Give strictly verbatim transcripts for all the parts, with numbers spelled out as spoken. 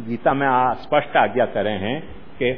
गीता में स्पष्ट आज्ञा करे हैं कि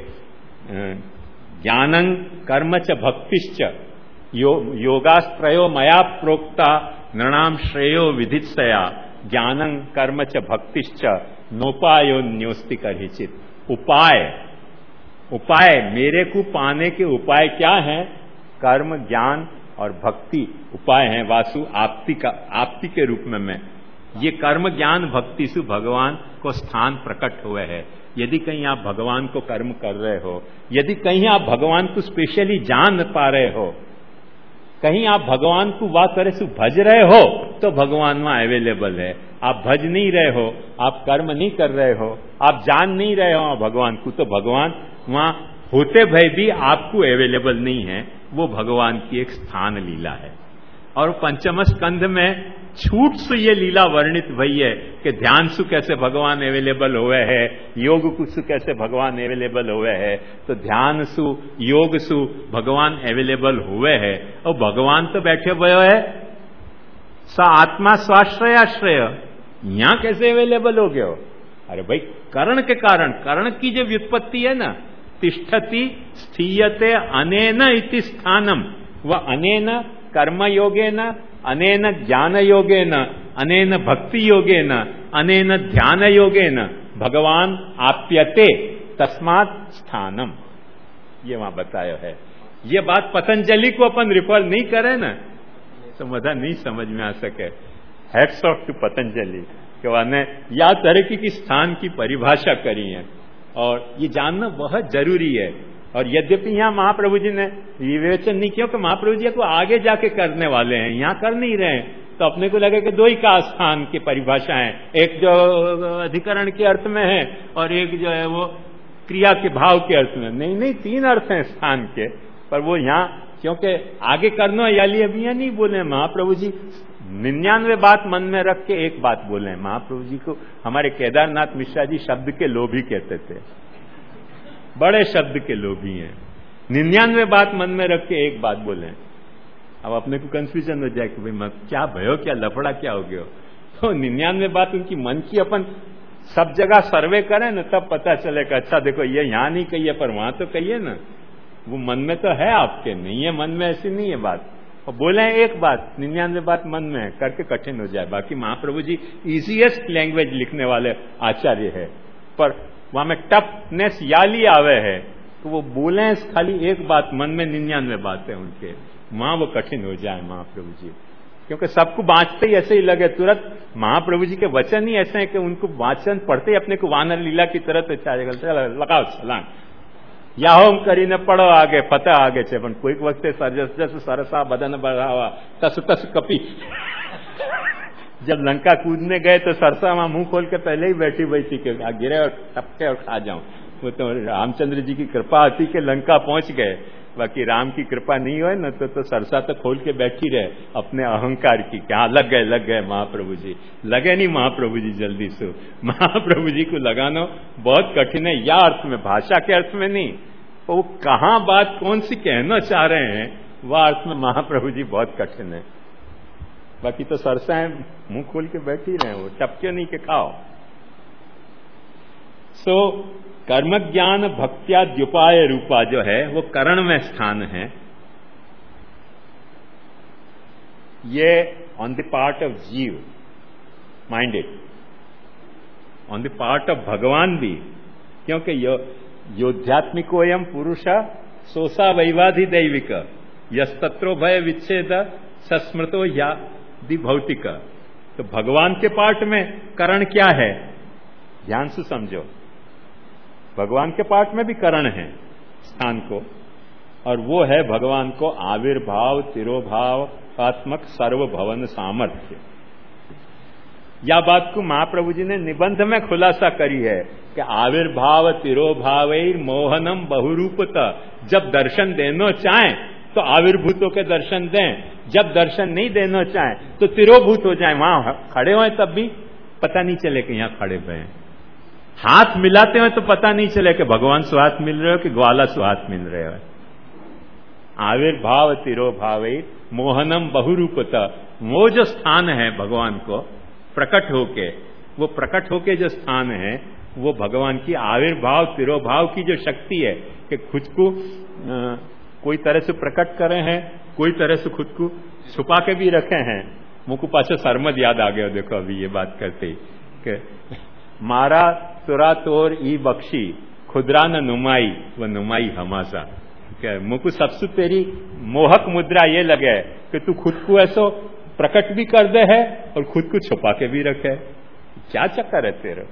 ज्ञानं कर्म च भक्तिश्च यो, योगास्त्रयो मया प्रोक्ता नृणाम श्रेयो विधित्सया ज्ञानं कर्म च भक्तिश्च नोपायो न्योस्ति करहिचित। उपाय उपाय मेरे को पाने के उपाय क्या है? कर्म, ज्ञान और भक्ति उपाय है। वासु आप्ति का आप्ति के रूप में मैं ये कर्म, ज्ञान, भक्ति से भगवान को स्थान प्रकट हुए है। यदि कहीं आप भगवान को कर्म कर रहे हो, यदि कहीं आप भगवान को स्पेशली जान पा रहे हो, कहीं आप भगवान को वाह करे से भज रहे हो, तो भगवान वहां अवेलेबल है। आप भज नहीं रहे हो, आप कर्म नहीं कर रहे हो, आप जान नहीं रहे हो भगवान को, तो भगवान वहां होते भय भी आपको अवेलेबल नहीं है। वो भगवान की एक स्थान लीला है। और पंचम स्कंध में छूट से ये लीला वर्णित भई है कि ध्यान सु कैसे भगवान अवेलेबल हुए है, योग सु कैसे भगवान अवेलेबल हुए है। तो ध्यान सु, योग सु भगवान अवेलेबल हुए है। और भगवान तो बैठे हुए है स आत्मा स्वाश्रय आश्रय, यहां कैसे अवेलेबल हो गए हो? अरे भाई करण के कारण, करण की जो व्युत्पत्ति है ना, तिष्ठति स्थीयते अनेन इति स्थानम, वह अनेन कर्म योगेन, अनेन ज्ञान योगेन, अनेन भक्ति योगेन, अनेन ध्यान योगेन भगवान आप्यते तस्मात् स्थानम, ये वहां बताया है। ये बात पतंजलि को अपन रिफर नहीं करें ना तो मजा नहीं समझ में आ सके। हैट्स ऑफ टू पतंजलि कि उन्होंने या तरीके की स्थान की परिभाषा करी है, और ये जानना बहुत जरूरी है। और यद्यपि यहाँ महाप्रभु जी ने विवेचन नहीं किया कि महाप्रभु जी को आगे जाके करने वाले हैं, यहाँ कर नहीं रहे हैं, तो अपने को लगे कि दो ही का स्थान की परिभाषा है, एक जो अधिकरण के अर्थ में है और एक जो है वो क्रिया के भाव के अर्थ में। नहीं नहीं, तीन अर्थ हैं स्थान के, पर वो यहाँ क्योंकि आगे करना याली अभी यहाँ नहीं बोले महाप्रभु जी। निन्यानवे बात मन में रख के एक बात बोले महाप्रभु जी को। हमारे केदारनाथ मिश्रा जी शब्द के लोभी कहते थे, बड़े शब्द के लोभी हैं। निन्यानवे बात मन में रख के एक बात बोले। अब अपने को कंफ्यूजन हो जाए कि भाई मैं क्या भयो, क्या लफड़ा, क्या हो गया। तो निन्यानवे बात उनकी मन की अपन सब जगह सर्वे करें ना, तब पता चलेगा अच्छा देखो ये यहां नहीं कही है पर वहां तो कहिए ना। वो मन में तो है आपके, नहीं है मन में, ऐसी नहीं है बात। और बोले एक बात, निन्यानवे बात मन में है, करके कठिन हो जाए। बाकी महाप्रभु जी इजीएस्ट लैंग्वेज लिखने वाले आचार्य है, पर वहां में टफनेस याली आवे है तो वो बोले खाली एक बात, मन में निन्यानवे बात है उनके, वहां वो कठिन हो जाए महाप्रभु जी। क्योंकि सबको बांचते ही ऐसे ही लगे तुरंत। महाप्रभु जी के वचन ही ऐसे हैं कि उनको वाचन पढ़ते ही अपने को वानर लीला की तरह तो चाहेगा लगाओ छलांग, या होम करीने पढ़ो आगे फतेह आगे छे। पण कोईक वखते सरजस जस सरसा बदन बढ़ावा तस तस कपी। जब लंका कूदने गए तो सरसा मां मुंह खोल के पहले ही बैठी हुई थी कि गिरे और टपके और खा जाऊं। वो तो रामचंद्र जी की कृपा थी कि लंका पहुंच गए, बाकी राम की कृपा नहीं हुई न तो, तो सरसा तो खोल के बैठी रहे अपने अहंकार की कि हाँ लग गए लग गए महाप्रभु जी। लगे नहीं महाप्रभु जी जल्दी से। महाप्रभु जी को लगाना बहुत कठिन है, या अर्थ में, भाषा के अर्थ में नहीं। तो वो कहां बात कौन सी कहना चाह रहे हैं वह अर्थ में महाप्रभु जी बहुत कठिन है। बाकी तो सरसाएं मुंह खोल के बैठी रहे, वो टपके नहीं के खाओ। सो so, कर्म ज्ञान भक्त्याद्युपाय रूपा जो है वो करण में स्थान है। ये ऑन द पार्ट ऑफ जीव minded, on the part of भगवान भी, क्योंकि यो योध्यात्मिकोयम पुरुष सोसा वैवाधि दैविक यस्तत्रो भय विच्छेद सस्मृतो या दि भौतिक। तो भगवान के पार्ट में करण क्या है, ध्यान से समझो। भगवान के पार्ट में भी करण है स्थान को, और वो है भगवान को आविर्भाव तिरोभाव आत्मक सर्वभवन सामर्थ्य। या बात को महाप्रभु जी ने निबंध में खुलासा करी है कि आविर्भाव तिरोभाव मोहनम बहुरूपता। जब दर्शन देना चाहें तो आविर्भूतों के दर्शन दें, जब दर्शन नहीं देना चाहें तो तिरोभूत हो जाए, वहां खड़े हों तब भी पता नहीं चले कि यहां खड़े हुए हैं। हाथ मिलाते हुए तो पता नहीं चले कि भगवान से हाथ मिल रहे हो कि ग्वाला से हाथ मिल रहे हो। आविर्भाव तिरोभाव मोहनम बहुरूपता, वो जो स्थान है भगवान को प्रकट होके, वो प्रकट होके जो स्थान है वो भगवान की आविर्भाव तिरोभाव की जो शक्ति है कि खुद को आ, कोई तरह से प्रकट करे हैं, कोई तरह से खुद को छुपा के भी रखे हैं। मुझको पाछो सरमद याद आ गया, देखो अभी ये बात करते कि मारा तुरा तोर ई बख्शी खुदरा न नुमाई व नुमाई हमासा। मुझको सबसे तेरी मोहक मुद्रा ये लगे कि तू खुद को ऐसो प्रकट भी कर दे है और खुद को छुपा के भी रखे। क्या चक्कर है तेरे?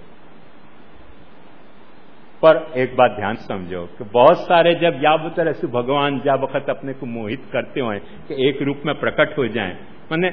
पर एक बात ध्यान समझो कि बहुत सारे जब या तरह से भगवान जा वक्त अपने को मोहित करते हो कि एक रूप में प्रकट हो जाएं, माने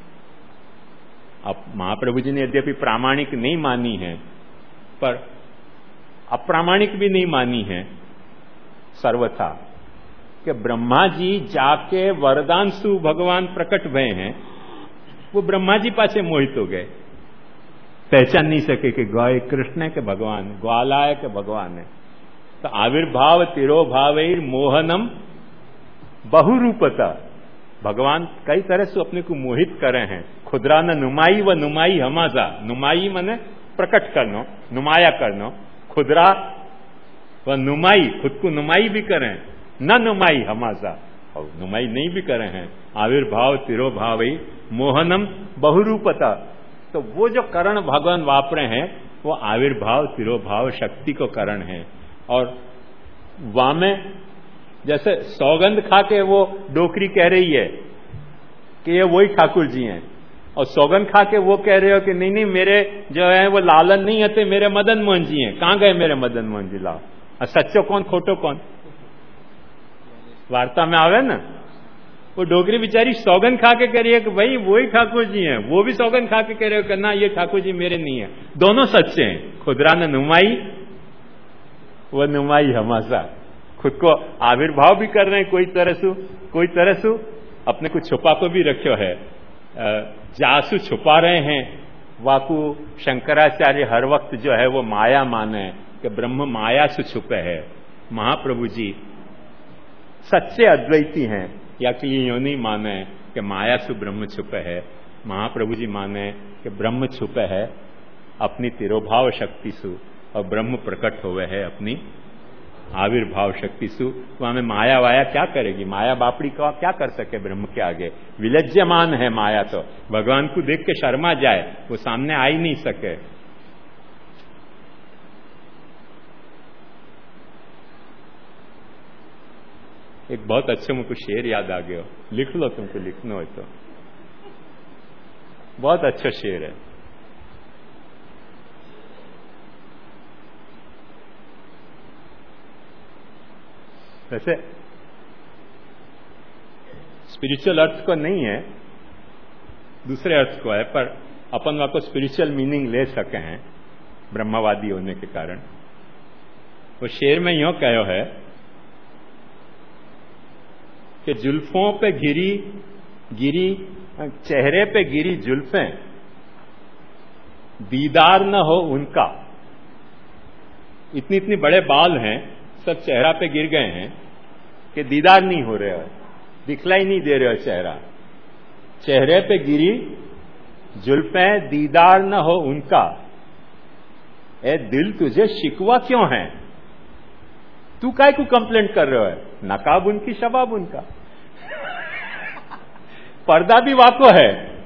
अब महाप्रभु जी ने यद्यपि प्रामाणिक नहीं मानी है पर अप्रामाणिक भी नहीं मानी है सर्वथा, कि ब्रह्मा जी जाके वरदान सु भगवान प्रकट भय हैं, वो ब्रह्मा जी पासे मोहित हो गए, पहचान नहीं सके कि गौय कृष्ण के भगवान, ग्वालाय के भगवान है। तो आविर्भाव तिरोभावैर मोहनम बहुरूपता, भगवान कई तरह से अपने को मोहित करे हैं। खुदरा न नुमाई व नुमाई हमाजा, नुमाई मने प्रकट करनो, नुमाया करनो, खुदरा व नुमाई खुद को नुमाई भी करें, न नुमाई हमाजा और नुमाई नहीं भी करे हैं। आविर्भाव तिरोभावैर मोहनम बहुरूपता, तो वो जो करण भगवान वापरे हैं वो आविर्भाव तिरोभाव शक्ति को करण है। और वामे जैसे सौगंध खा के वो डोकरी कह रही है कि ये वही ठाकुर जी हैं, और सौगंध खा के वो कह रहे हो कि नहीं नहीं मेरे जो है वो लालन नहीं है, मेरे मदन मोहन जी हैं। कहां गए मेरे मदन मोहन जी? लाओ। और सच्चो कौन खोटो कौन वार्ता में आवे ना। वो डोगरी बेचारी सौगंध खा के कह रही है कि भाई वही ठाकुर जी हैं, वो भी सौगंध खा के कह रहे हो कि ना ये ठाकुर जी मेरे नहीं है। दोनों सच्चे हैं। खुदरा न नुमाई वो नुमाई हमासा, खुद को आविर्भाव भी कर रहे हैं कोई तरह से, कोई तरह से अपने को छुपा को भी रखो है। जासु छुपा रहे हैं, वाकु शंकराचार्य हर वक्त जो है वो माया माने कि ब्रह्म माया से छुपे है। महाप्रभु जी सच्चे अद्वैती हैं, या कि ये यूं नहीं माने कि माया से ब्रह्म छुपे है। महाप्रभु जी माने कि ब्रह्म छुपे है अपनी तिरोभाव शक्ति से और ब्रह्म प्रकट हुए है अपनी आविर्भाव शक्ति से। तो हमें माया वाया क्या करेगी? माया बापड़ी का क्या कर सके ब्रह्म के आगे? विलज्जमान है माया, तो भगवान को देख के शर्मा जाए, वो सामने आ ही नहीं सके। एक बहुत अच्छे मुझको शेर याद आ गया, लिख लो तुमको लिखना हो तो। बहुत अच्छा शेर है। वैसे स्पिरिचुअल अर्थ को नहीं है, दूसरे अर्थ को है, पर अपन वहां को स्पिरिचुअल मीनिंग ले सके हैं ब्रह्मवादी होने के कारण। वो शेर में यूं कहो है कि जुल्फों पे गिरी गिरी चेहरे पे गिरी जुल्फें, दीदार न हो उनका। इतनी इतनी बड़े बाल हैं, सब चेहरा पे गिर गए हैं कि दीदार नहीं हो रहे हो, दिखलाई नहीं दे रहे हो चेहरा। चेहरे पे गिरी जुल्फें, दीदार न हो उनका। ए दिल तुझे शिकवा क्यों है? तू काय को कंप्लेंट कर रहे हो? नकाब उनकी शबाब उनका। पर्दा भी वाको है,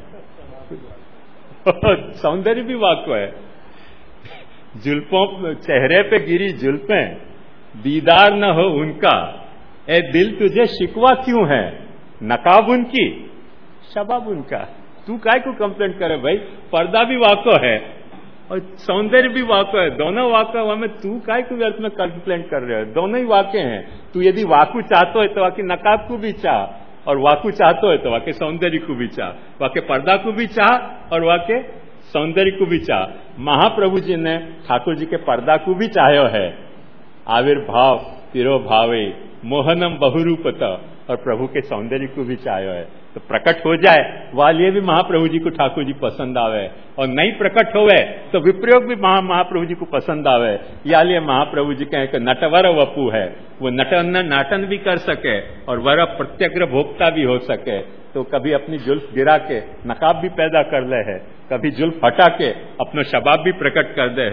सौंदर्य भी वाको है। जुल्फों चेहरे पे गिरी जुल्फें, दीदार न हो उनका। ए दिल तुझे शिकवा क्यों है? नकाब उनकी शबाब उनका। तू काय को कंप्लेंट करे भाई? पर्दा भी वाको है और सौंदर्य भी वाको है, दोनों वाको है। तू काय को व्यर्थ में कंप्लेंट कर रहे हो? दोनों ही वाके हैं। तू यदि वाकु चाहते हो तो वाके नकाब को भी चाह, और वाकु चाहते हो तो वाके सौंदर्य को भी चाह, वाके पर्दा को भी चाह और वाके सौंदर्य को भी चाह। महाप्रभु जी ने ठाकुर जी के पर्दा को भी चाह्यो है। आविर्भाव तिरोभावे मोहनम बहुरूपता, और प्रभु के सौंदर्य को भी चाह्यो है। तो प्रकट हो जाए वालिए भी महाप्रभु जी को ठाकुर जी पसंद आवे, और नहीं प्रकट होवे तो विप्रयोग भी महा महाप्रभु जी को पसंद आवे। या लिए महाप्रभु जी कहें कि नटवर वपु है, वो नटन नाटन भी कर सके और वर प्रत्यग्र भोक्ता भी हो सके। तो कभी अपनी जुल्फ गिरा के नकाब भी पैदा कर ले है, कभी जुल्फ हटा के अपना शबाब भी प्रकट कर दे है।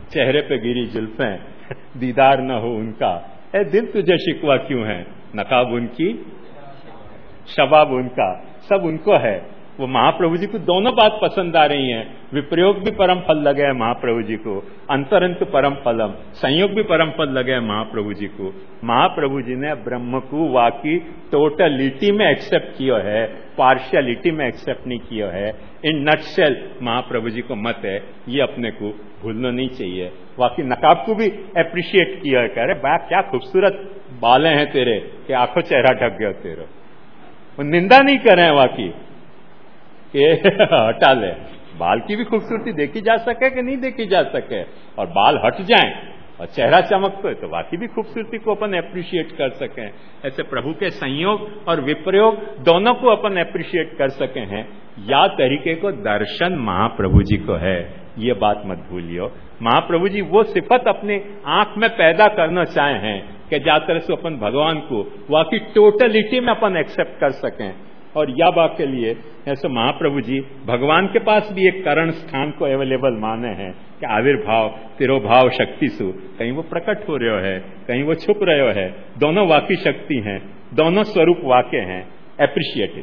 चेहरे पे गिरी जुल्फें, दीदार न हो उनका, ए दिल तुझे शिकवा क्यों है, नकाब उनकी शबाब उनका, सब उनको है। वो महाप्रभु जी को दोनों बात पसंद आ रही हैं। विप्रयोग भी परम फल लगे है महाप्रभु जी को, अंतरंत परम फलम, संयोग भी परम फल लगे है महाप्रभु जी को। महाप्रभु जी ने ब्रह्म को वाकई टोटलिटी में एक्सेप्ट किया है, पार्शियलिटी में एक्सेप्ट नहीं किया है। इन नटशेल महाप्रभु जी को मत है, ये अपने को भूलना नहीं चाहिए। वाकई नकाब को भी अप्रिशिएट किया है, कह रहे बा क्या खूबसूरत बालें हैं तेरे, कि आंखों चेहरा ढक गया तेरा। वो निंदा नहीं कर रहे हैं वाकई कि हटा ले, बाल की भी खूबसूरती देखी जा सके कि नहीं देखी जा सके, और बाल हट जाएं और चेहरा चमकता है तो बाकी भी खूबसूरती को अपन अप्रिशिएट कर सकें। ऐसे प्रभु के संयोग और विप्रयोग दोनों को अपन अप्रिशिएट कर सके हैं। या तरीके को दर्शन महाप्रभु जी को है, ये बात मत भूलियो। महाप्रभु जी वो सिफत अपने आंख में पैदा करना चाहे हैं कि जा तरह से अपन भगवान को वाकई टोटलिटी में अपन एक्सेप्ट कर सकें। और या बात के लिए ऐसे महाप्रभु जी भगवान के पास भी एक करण स्थान को अवेलेबल माने हैं कि आविर्भाव तिरोभाव शक्ति सु, कहीं वो प्रकट हो रहे है, कहीं वो छुप रहे है, दोनों वाकई शक्ति हैं, दोनों स्वरूप वाक्य हैं, एप्रिशिएटेड।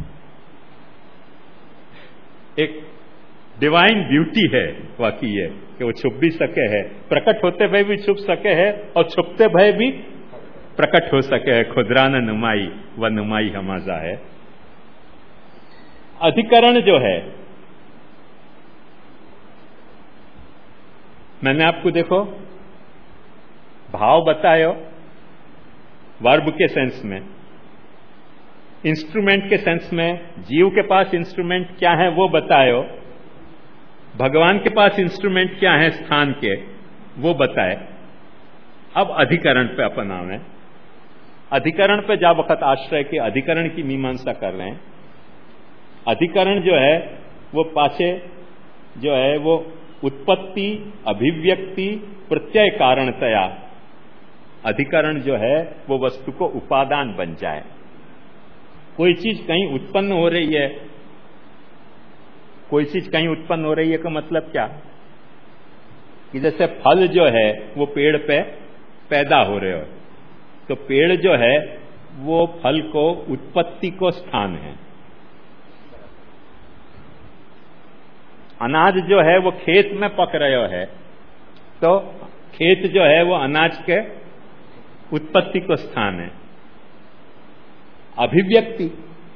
एक डिवाइन ब्यूटी है वाकई ये कि वो छुप भी सके है, प्रकट होते भय भी छुप सके है, और छुपते भय भी प्रकट हो सके है। खुदरा न नुमाई व नुमाई हमाजा है। अधिकरण जो है, मैंने आपको देखो भाव बतायो वर्ब के सेंस में, इंस्ट्रूमेंट के सेंस में जीव के पास इंस्ट्रूमेंट क्या है वो बतायो, भगवान के पास इंस्ट्रूमेंट क्या है स्थान के वो बताए। अब अधिकरण पे अपन आवे। अधिकरण पे जा वक्त आश्रय के अधिकरण की मीमांसा कर रहे हैं। अधिकरण जो है वो पाछे जो है वो उत्पत्ति अभिव्यक्ति प्रत्यय कारणतया, अधिकरण जो है वो वस्तु को उपादान बन जाए। कोई चीज कहीं उत्पन्न हो रही है, कोई चीज कहीं उत्पन्न हो रही है का मतलब क्या कि जैसे फल जो है वो पेड़ पे पैदा हो रहे हो, तो पेड़ जो है वो फल को उत्पत्ति को स्थान है। अनाज जो है वो खेत में पक रहे है, तो खेत जो है वो अनाज के उत्पत्ति को स्थान है। अभिव्यक्ति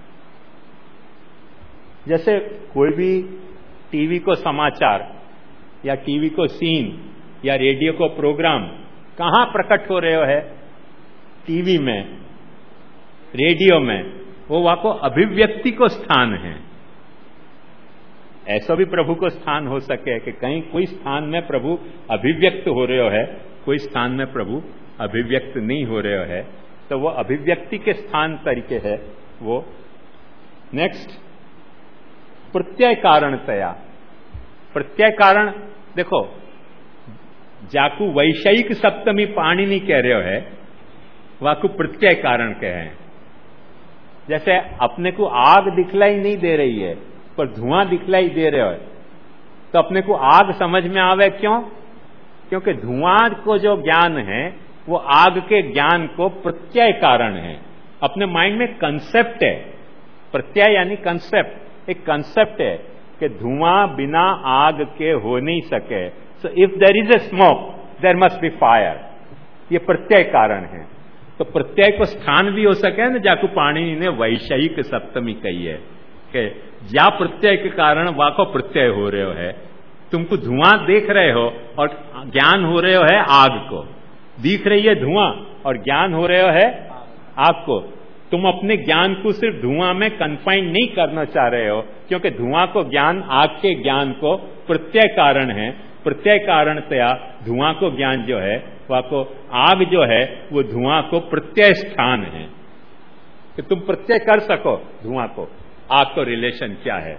जैसे कोई भी टीवी को समाचार या टीवी को सीन या रेडियो को प्रोग्राम कहां प्रकट हो रहे है, टीवी में रेडियो में, वो वहां को अभिव्यक्ति को स्थान है। ऐसा भी प्रभु को स्थान हो सके कि कहीं कोई स्थान में प्रभु अभिव्यक्त हो रहे है, कोई स्थान में प्रभु अभिव्यक्त नहीं हो रहे है, तो वो अभिव्यक्ति के स्थान तरीके है वो। नेक्स्ट प्रत्यय कारणतया। प्रत्यय कारण देखो जाकू वैषयिक सप्तमी पाणिनि कह रहे है, वाकू प्रत्यय कारण कहे हैं। जैसे अपने को आग दिखलाई नहीं दे रही है पर धुआं दिखलाई दे रहे हो, तो अपने को आग समझ में आवे क्यों? क्योंकि धुआं को जो ज्ञान है वो आग के ज्ञान को प्रत्यय कारण है। अपने माइंड में कंसेप्ट है, प्रत्यय यानी कंसेप्ट, एक कंसेप्ट है कि धुआं बिना आग के हो नहीं सके। So if there is a smoke there must be fire, ये प्रत्यय कारण है। तो प्रत्यय को स्थान भी हो सके ना, जाकू पाणिनि ने वैषयिक सप्तमी कही है कि ज्या प्रत्यय के कारण वहां को प्रत्यय हो रहे हो है। तुमको धुआं देख रहे हो और ज्ञान हो रहे हो है आग को, दिख रही है धुआं और ज्ञान हो रहे हो है आग को। तुम अपने ज्ञान को सिर्फ धुआं में कन्फाइन नहीं करना चाह रहे हो, क्योंकि धुआं को ज्ञान आग के ज्ञान को प्रत्यय कारण है। प्रत्यय कारणतया धुआं को ज्ञान जो है वह को आग जो है वो धुआं को प्रत्यय स्थान है कि तुम प्रत्यय कर सको धुआं को, आग को रिलेशन क्या है।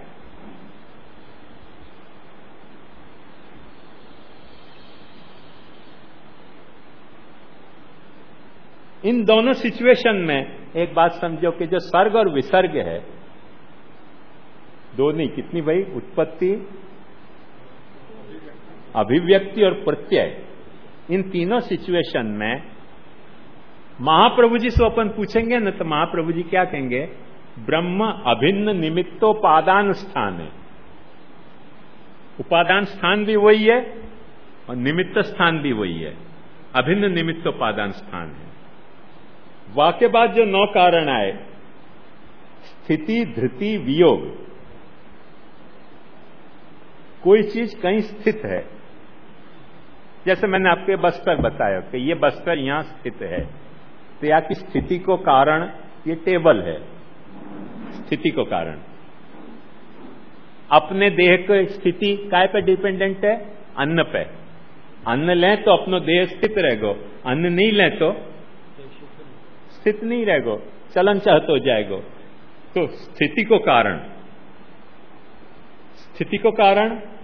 इन दोनों सिचुएशन में एक बात समझो कि जो सर्ग और विसर्ग है, दो नहीं कितनी भाई, उत्पत्ति अभिव्यक्ति और प्रत्यय, इन तीनों सिचुएशन में महाप्रभु जी से अपन पूछेंगे न तो महाप्रभु जी क्या कहेंगे? ब्रह्म अभिन्न निमित्तोपादान स्थान है। उपादान स्थान भी वही है और निमित्त स्थान भी वही है, अभिन्न निमित्तोपादान स्थान है। वाक्य बाद जो नौ कारण आए, स्थिति, धृति, वियोग, कोई चीज कहीं स्थित है। जैसे मैंने आपके बस्तर बताया कि ये बस्तर यहां स्थित है, तो या की स्थिति को कारण ये टेबल है, स्थिति को कारण। अपने देह की स्थिति काय पे डिपेंडेंट है? अन्न पे। अन्न लें तो अपनो देह स्थित रहेगो, अन्न नहीं लें तो स्थित नहीं रहेगो, चलन चाहत हो जाएगो। तो स्थिति को कारण, स्थिति को कारण